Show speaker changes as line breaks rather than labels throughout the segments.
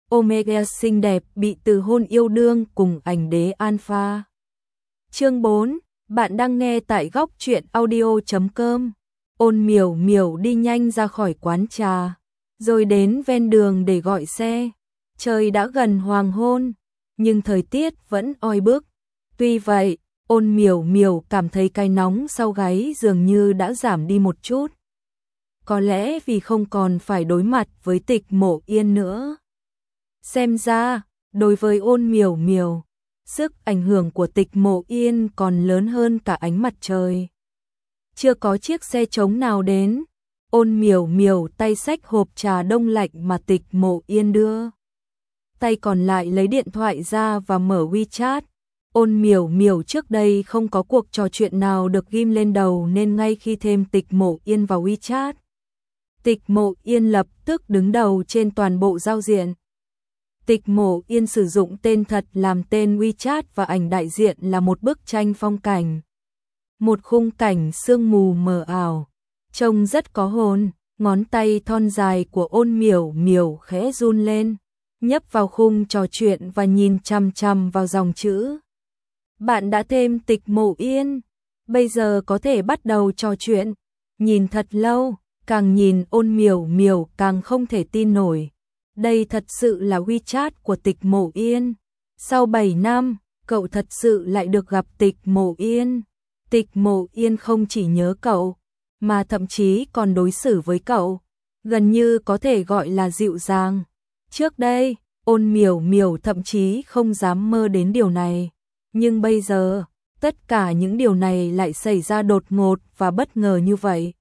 Omega xinh đẹp bị từ hôn yêu đương cùng ảnh đế Alpha. Chương 4, bạn đang nghe tại góc truyện audio.com. Ôn Miểu Miểu đi nhanh ra khỏi quán trà, rồi đến ven đường để gọi xe. Trời đã gần hoàng hôn, nhưng thời tiết vẫn oi bức. Tuy vậy, Ôn Miểu Miểu cảm thấy cái nóng sau gáy dường như đã giảm đi một chút. Có lẽ vì không còn phải đối mặt với Tịch Mộ Yên nữa. Xem ra, đối với Ôn Miểu Miểu, sức ảnh hưởng của Tịch Mộ Yên còn lớn hơn cả ánh mặt trời. Chưa có chiếc xe trống nào đến, Ôn Miểu Miểu tay xách hộp trà đông lạnh mà Tịch Mộ Yên đưa. Tay còn lại lấy điện thoại ra và mở WeChat. Ôn Miểu Miểu trước đây không có cuộc trò chuyện nào được ghim lên đầu nên ngay khi thêm Tịch Mộ Yên vào WeChat, Tịch Mộ Yên lập tức đứng đầu trên toàn bộ giao diện. Tịch Mộ Yên sử dụng tên thật làm tên WeChat và ảnh đại diện là một bức tranh phong cảnh. Một khung cảnh sương mù mờ ảo, trông rất có hồn. Ngón tay thon dài của Ôn Miểu Miểu khẽ run lên, nhấp vào khung trò chuyện và nhìn chằm chằm vào dòng chữ. Bạn đã thêm Tịch Mộ Yên, bây giờ có thể bắt đầu trò chuyện. Nhìn thật lâu, càng nhìn Ôn Miểu Miểu càng không thể tin nổi. Đây thật sự là WeChat của Tịch Mộ Yên. Sau 7 năm, cậu thật sự lại được gặp Tịch Mộ Yên. Tịch Mộ Yên không chỉ nhớ cậu, mà thậm chí còn đối xử với cậu, gần như có thể gọi là dịu dàng. Trước đây, Ôn Miểu Miểu thậm chí không dám mơ đến điều này. Nhưng bây giờ, tất cả những điều này lại xảy ra đột ngột và bất ngờ như vậy.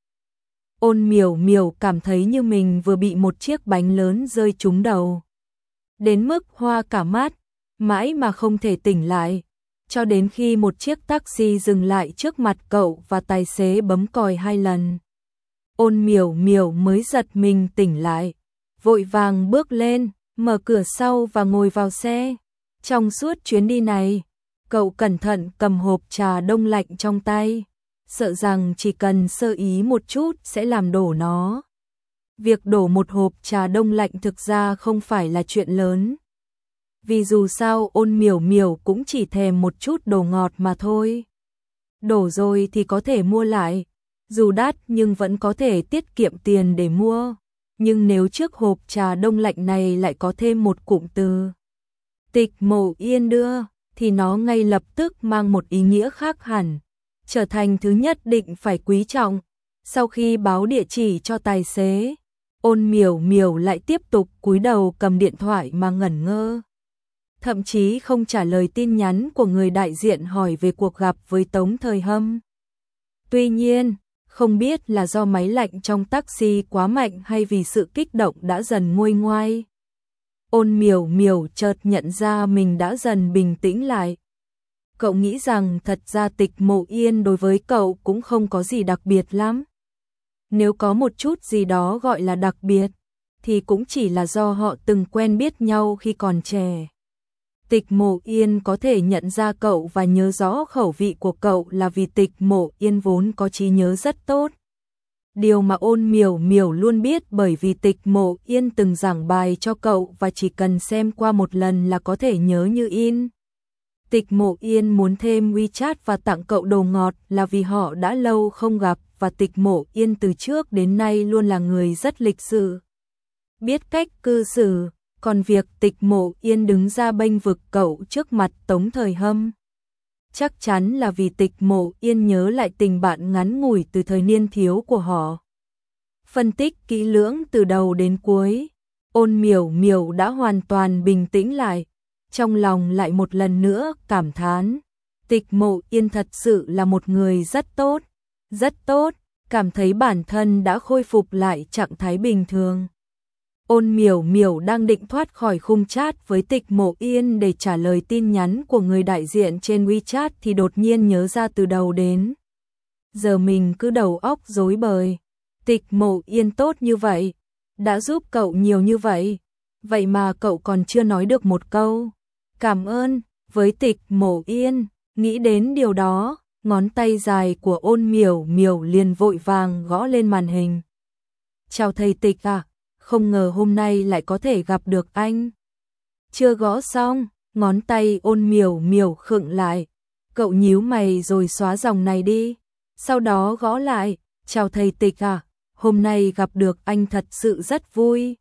Ôn Miểu Miểu cảm thấy như mình vừa bị một chiếc bánh lớn rơi trúng đầu. Đến mức hoa cả mắt, mãi mà không thể tỉnh lại. Cho đến khi một chiếc taxi dừng lại trước mặt cậu và tài xế bấm còi 2 lần. Ôn Miểu Miểu mới giật mình tỉnh lại, vội vàng bước lên, mở cửa sau và ngồi vào xe. Trong suốt chuyến đi này, cậu cẩn thận cầm hộp trà đông lạnh trong tay, sợ rằng chỉ cần sơ ý một chút sẽ làm đổ nó. Việc đổ một hộp trà đông lạnh thực ra không phải là chuyện lớn. Vì dù sao Ôn Miểu Miểu cũng chỉ thèm một chút đồ ngọt mà thôi. Đổ rồi thì có thể mua lại, dù đắt nhưng vẫn có thể tiết kiệm tiền để mua. Nhưng nếu trước hộp trà đông lạnh này lại có thêm một cụm từ Tịch Mộ Yên đưa, thì nó ngay lập tức mang một ý nghĩa khác hẳn, trở thành thứ nhất định phải quý trọng. Sau khi báo địa chỉ cho tài xế, Ôn Miểu Miểu lại tiếp tục cúi đầu cầm điện thoại mà ngẩn ngơ. Thậm chí không trả lời tin nhắn của người đại diện hỏi về cuộc gặp với Tống Thời Hâm. Tuy nhiên, không biết là do máy lạnh trong taxi quá mạnh hay vì sự kích động đã dần nguôi ngoai, Ôn Miểu Miểu chợt nhận ra mình đã dần bình tĩnh lại. Cậu nghĩ rằng thật ra Tịch Mộ Yên đối với cậu cũng không có gì đặc biệt lắm. Nếu có một chút gì đó gọi là đặc biệt, thì cũng chỉ là do họ từng quen biết nhau khi còn trẻ. Tịch Mộ Yên có thể nhận ra cậu và nhớ rõ khẩu vị của cậu là vì Tịch Mộ Yên vốn có trí nhớ rất tốt. Điều mà Ôn Miểu Miểu luôn biết bởi vì Tịch Mộ Yên từng giảng bài cho cậu và chỉ cần xem qua một lần là có thể nhớ như in. Tịch Mộ Yên muốn thêm WeChat và tặng cậu đồ ngọt là vì họ đã lâu không gặp và Tịch Mộ Yên từ trước đến nay luôn là người rất lịch sự, biết cách cư xử. Còn việc Tịch Mộ Yên đứng ra bênh vực cậu trước mặt Tống Thời Hâm, chắc chắn là vì Tịch Mộ Yên nhớ lại tình bạn ngắn ngủi từ thời niên thiếu của họ. Phân tích kỹ lưỡng từ đầu đến cuối, Ôn Miểu Miểu đã hoàn toàn bình tĩnh lại, trong lòng lại một lần nữa cảm thán. Tịch Mộ Yên thật sự là một người rất tốt, cảm thấy bản thân đã khôi phục lại trạng thái bình thường. Ôn Miểu Miểu đang định thoát khỏi khung chat với Tịch Mộ Yên để trả lời tin nhắn của người đại diện trên WeChat thì đột nhiên nhớ ra từ đầu đến giờ mình cứ đầu óc rối bời. Tịch Mộ Yên tốt như vậy, đã giúp cậu nhiều như vậy, vậy mà cậu còn chưa nói được một câu cảm ơn với Tịch Mộ Yên. Nghĩ đến điều đó, ngón tay dài của Ôn Miểu Miểu liền vội vàng gõ lên màn hình. Chào thầy Tịch à, không ngờ hôm nay lại có thể gặp được anh. Chưa gõ xong, ngón tay Ôn Miểu Miểu khựng lại. Cậu nhíu mày rồi xóa dòng này đi. Sau đó gõ lại, chào thầy Tịch à, hôm nay gặp được anh thật sự rất vui.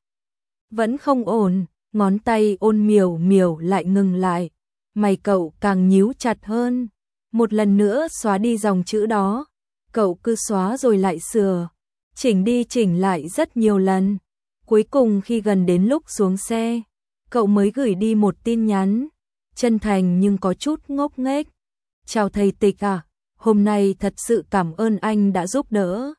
Vẫn không ổn, ngón tay Ôn Miểu Miểu lại ngừng lại. Mày cậu càng nhíu chặt hơn. Một lần nữa xóa đi dòng chữ đó. Cậu cứ xóa rồi lại sửa. Chỉnh đi chỉnh lại rất nhiều lần. Cuối cùng khi gần đến lúc xuống xe, cậu mới gửi đi một tin nhắn. Chân thành nhưng có chút ngốc nghếch. Chào thầy Tịch à, hôm nay thật sự cảm ơn anh đã giúp đỡ.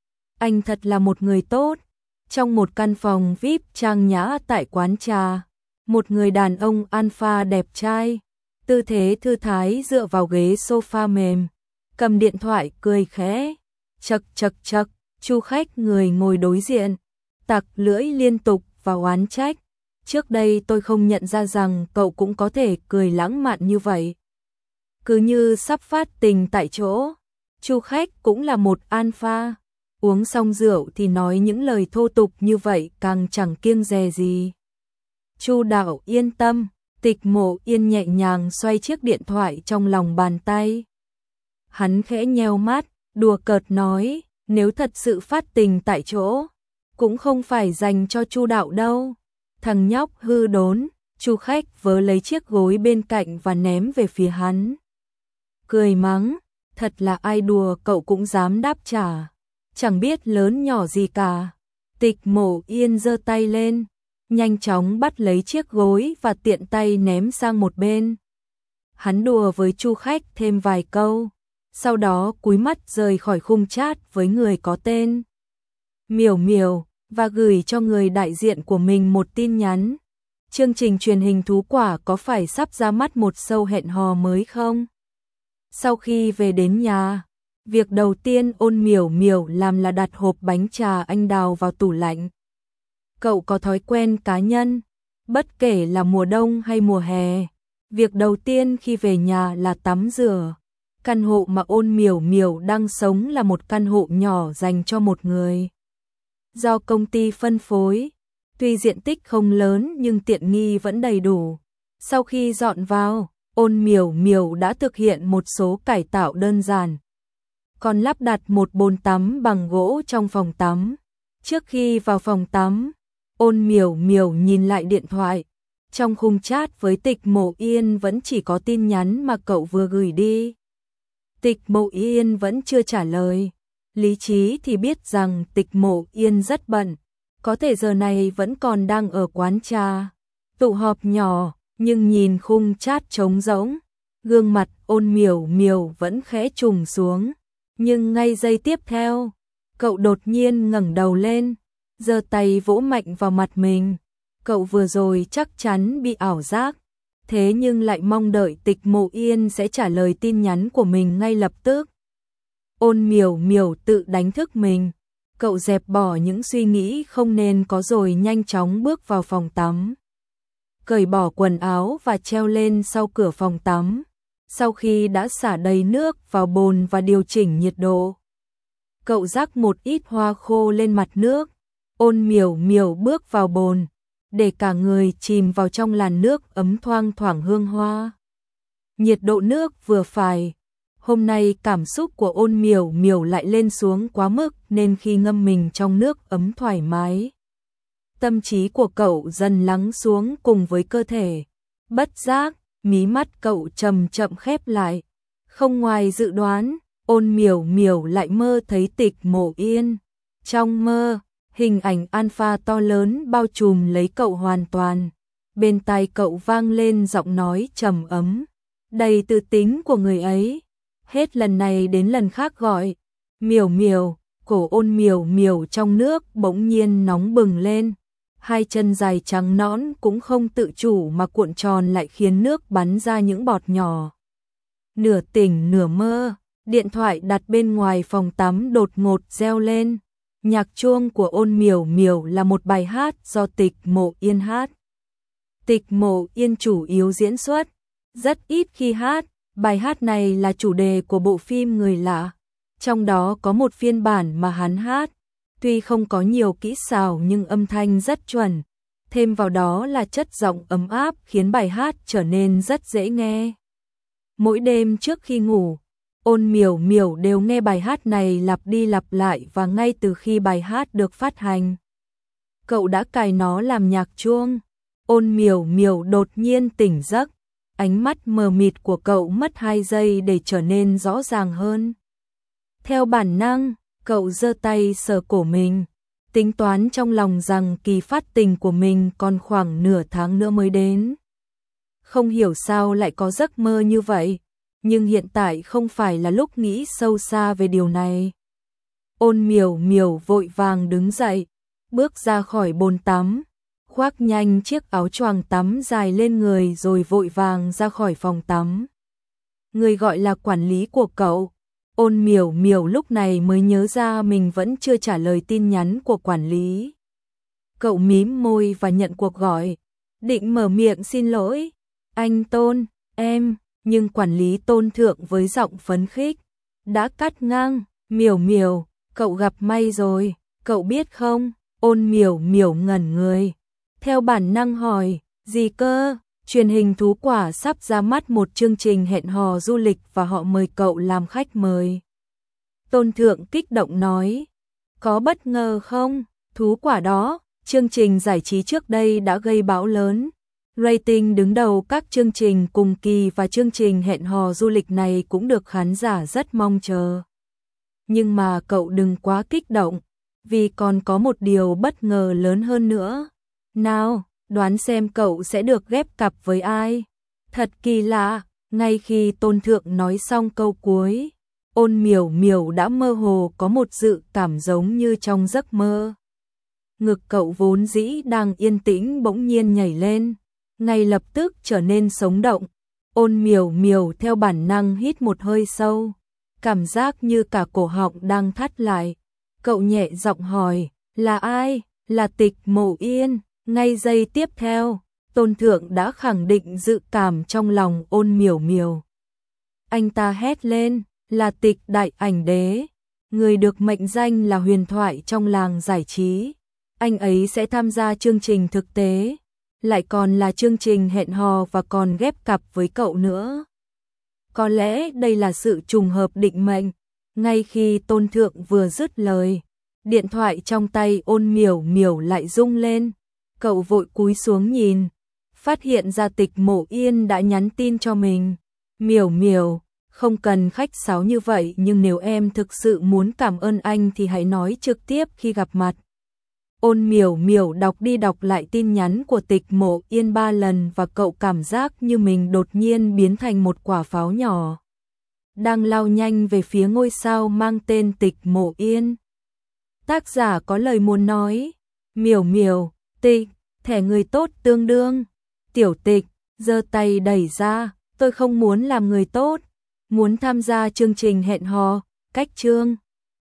Anh thật là một người tốt. Trong một căn phòng VIP trang nhã tại quán trà, một người đàn ông alpha đẹp trai, tư thế thư thái dựa vào ghế sofa mềm, cầm điện thoại cười khẽ, chậc chậc chậc, Chu khách người ngồi đối diện, tặc lưỡi liên tục và oán trách. Trước đây tôi không nhận ra rằng cậu cũng có thể cười lãng mạn như vậy. Cứ như sắp phát tình tại chỗ. Chu khách cũng là một alpha. Uống xong rượu thì nói những lời thô tục như vậy càng chẳng kiêng dè gì. Chu đạo yên tâm, Tịch Mộ Yên nhẹ nhàng xoay chiếc điện thoại trong lòng bàn tay. Hắn khẽ nheo mắt, đùa cợt nói, nếu thật sự phát tình tại chỗ, cũng không phải dành cho Chu đạo đâu. Thằng nhóc hư đốn, Chu khách vớ lấy chiếc gối bên cạnh và ném về phía hắn. Cười mắng, thật là ai đùa cậu cũng dám đáp trả. Chẳng biết lớn nhỏ gì cả. Tịch Mộ Yên giơ tay lên, nhanh chóng bắt lấy chiếc gối và tiện tay ném sang một bên. Hắn đùa với Chu khách thêm vài câu, sau đó cúi mắt rời khỏi khung chat với người có tên Miểu Miểu và gửi cho người đại diện của mình một tin nhắn. Chương trình truyền hình Thú Quả có phải sắp ra mắt một show hẹn hò mới không? Sau khi về đến nhà, việc đầu tiên Ôn Miểu Miểu làm là đặt hộp bánh trà anh đào vào tủ lạnh. Cậu có thói quen cá nhân, bất kể là mùa đông hay mùa hè, việc đầu tiên khi về nhà là tắm rửa. Căn hộ mà Ôn Miểu Miểu đang sống là một căn hộ nhỏ dành cho một người. Do công ty phân phối, tuy diện tích không lớn nhưng tiện nghi vẫn đầy đủ. Sau khi dọn vào, Ôn Miểu Miểu đã thực hiện một số cải tạo đơn giản. Còn lắp đặt một bồn tắm bằng gỗ trong phòng tắm. Trước khi vào phòng tắm, Ôn Miểu Miểu nhìn lại điện thoại. Trong khung chat với Tịch Mộ Yên vẫn chỉ có tin nhắn mà cậu vừa gửi đi. Tịch Mộ Yên vẫn chưa trả lời. Lý trí thì biết rằng Tịch Mộ Yên rất bận, có thể giờ này vẫn còn đang ở quán trà, tụ họp nhỏ, nhưng nhìn khung chat trống rỗng, gương mặt Ôn Miểu Miểu vẫn khẽ trùng xuống. Nhưng ngay giây tiếp theo, cậu đột nhiên ngẩng đầu lên, giơ tay vỗ mạnh vào mặt mình. Cậu vừa rồi chắc chắn bị ảo giác, thế nhưng lại mong đợi Tịch Mộ Yên sẽ trả lời tin nhắn của mình ngay lập tức. Ôn Miểu Miểu tự đánh thức mình, cậu dẹp bỏ những suy nghĩ không nên có rồi nhanh chóng bước vào phòng tắm. Cởi bỏ quần áo và treo lên sau cửa phòng tắm. Sau khi đã xả đầy nước vào bồn và điều chỉnh nhiệt độ, cậu rắc một ít hoa khô lên mặt nước. Ôn Miểu Miểu bước vào bồn, để cả người chìm vào trong làn nước ấm thoang thoảng hương hoa. Nhiệt độ nước vừa phải. Hôm nay cảm xúc của Ôn Miểu Miểu lại lên xuống quá mức nên khi ngâm mình trong nước ấm thoải mái, tâm trí của cậu dần lắng xuống cùng với cơ thể. Bất giác, mí mắt cậu chậm chậm khép lại. Không ngoài dự đoán, Ôn Miểu Miểu lại mơ thấy Tịch Mộ Yên. Trong mơ, hình ảnh alpha to lớn bao trùm lấy cậu hoàn toàn. Bên tai cậu vang lên giọng nói trầm ấm, đầy tự tính của người ấy. Hết lần này đến lần khác gọi Miểu Miểu. Cổ Ôn Miểu Miểu trong nước bỗng nhiên nóng bừng lên. Hai chân dài trắng nõn cũng không tự chủ mà cuộn tròn lại khiến nước bắn ra những bọt nhỏ. Nửa tỉnh nửa mơ, điện thoại đặt bên ngoài phòng tắm đột ngột reo lên. Nhạc chuông của Ôn Miểu Miểu là một bài hát do Tịch Mộ Yên hát. Tịch Mộ Yên chủ yếu diễn xuất, rất ít khi hát. Bài hát này là chủ đề của bộ phim Người Lạ. Trong đó có một phiên bản mà hắn hát. Tuy không có nhiều kỹ xảo nhưng âm thanh rất chuẩn. thêm vào đó là chất giọng ấm áp khiến bài hát trở nên rất dễ nghe. Mỗi đêm trước khi ngủ, Ôn Miểu Miểu đều nghe bài hát này lặp đi lặp lại và ngay từ khi bài hát được phát hành, cậu đã cài nó làm nhạc chuông. Ôn Miểu Miểu đột nhiên tỉnh giấc, ánh mắt mờ mịt của cậu mất 2 giây để trở nên rõ ràng hơn. Theo bản năng, cậu giơ tay sờ cổ mình, tính toán trong lòng rằng kỳ phát tình của mình còn khoảng nửa tháng nữa mới đến. Không hiểu sao lại có giấc mơ như vậy, nhưng hiện tại không phải là lúc nghĩ sâu xa về điều này. Ôn Miểu Miểu vội vàng đứng dậy, bước ra khỏi bồn tắm, khoác nhanh chiếc áo choàng tắm dài lên người rồi vội vàng ra khỏi phòng tắm. Người gọi là quản lý của cậu. Ôn Miểu Miểu lúc này mới nhớ ra mình vẫn chưa trả lời tin nhắn của quản lý. Cậu mím môi và nhận cuộc gọi, định mở miệng xin lỗi. Anh Tôn, em, nhưng quản lý Tôn thượng với giọng phấn khích đã cắt ngang. Miểu Miểu, cậu gặp may rồi, cậu biết không? Ôn Miểu Miểu ngẩn người, theo bản năng hỏi, gì cơ? Truyền hình Thú Quả sắp ra mắt một chương trình hẹn hò du lịch và họ mời cậu làm khách mời. Tôn thượng kích động nói, có bất ngờ không? Thú Quả đó, chương trình giải trí trước đây đã gây bão lớn. Rating đứng đầu các chương trình cùng kỳ và chương trình hẹn hò du lịch này cũng được khán giả rất mong chờ. Nhưng mà cậu đừng quá kích động, vì còn có một điều bất ngờ lớn hơn nữa. Nào, đoán xem cậu sẽ được ghép cặp với ai? Thật kỳ lạ, ngay khi Tôn thượng nói xong câu cuối, Ôn Miểu Miểu đã mơ hồ có một dự cảm giống như trong giấc mơ. Ngực cậu vốn dĩ đang yên tĩnh bỗng nhiên nhảy lên, ngay lập tức trở nên sống động. Ôn Miểu Miểu theo bản năng hít một hơi sâu, cảm giác như cả cổ họng đang thắt lại. Cậu nhẹ giọng hỏi, là ai? Là Tịch Mộ Yên. Ngay giây tiếp theo, Tôn thượng đã khẳng định dự cảm trong lòng Ôn Miểu Miểu. Anh ta hét lên, là Tịch Đại Ảnh Đế, người được mệnh danh là huyền thoại trong làng giải trí. Anh ấy sẽ tham gia chương trình thực tế, lại còn là chương trình hẹn hò và còn ghép cặp với cậu nữa. Có lẽ đây là sự trùng hợp định mệnh. Ngay khi Tôn thượng vừa dứt lời, điện thoại trong tay Ôn Miểu Miểu lại rung lên. Cậu vội cúi xuống nhìn, phát hiện ra Tịch Mộ Yên đã nhắn tin cho mình. Miểu Miểu, không cần khách sáo như vậy, nhưng nếu em thực sự muốn cảm ơn anh thì hãy nói trực tiếp khi gặp mặt. Ôn Miểu Miểu đọc đi đọc lại tin nhắn của Tịch Mộ Yên 3 lần và cậu cảm giác như mình đột nhiên biến thành một quả pháo nhỏ, đang lao nhanh về phía ngôi sao mang tên Tịch Mộ Yên. Tác giả có lời muốn nói, Miểu Miểu, Tịch, thẻ người tốt tương đương. Tiểu Tịch, giơ tay đẩy ra, tôi không muốn làm người tốt, muốn tham gia chương trình hẹn hò, cách chương.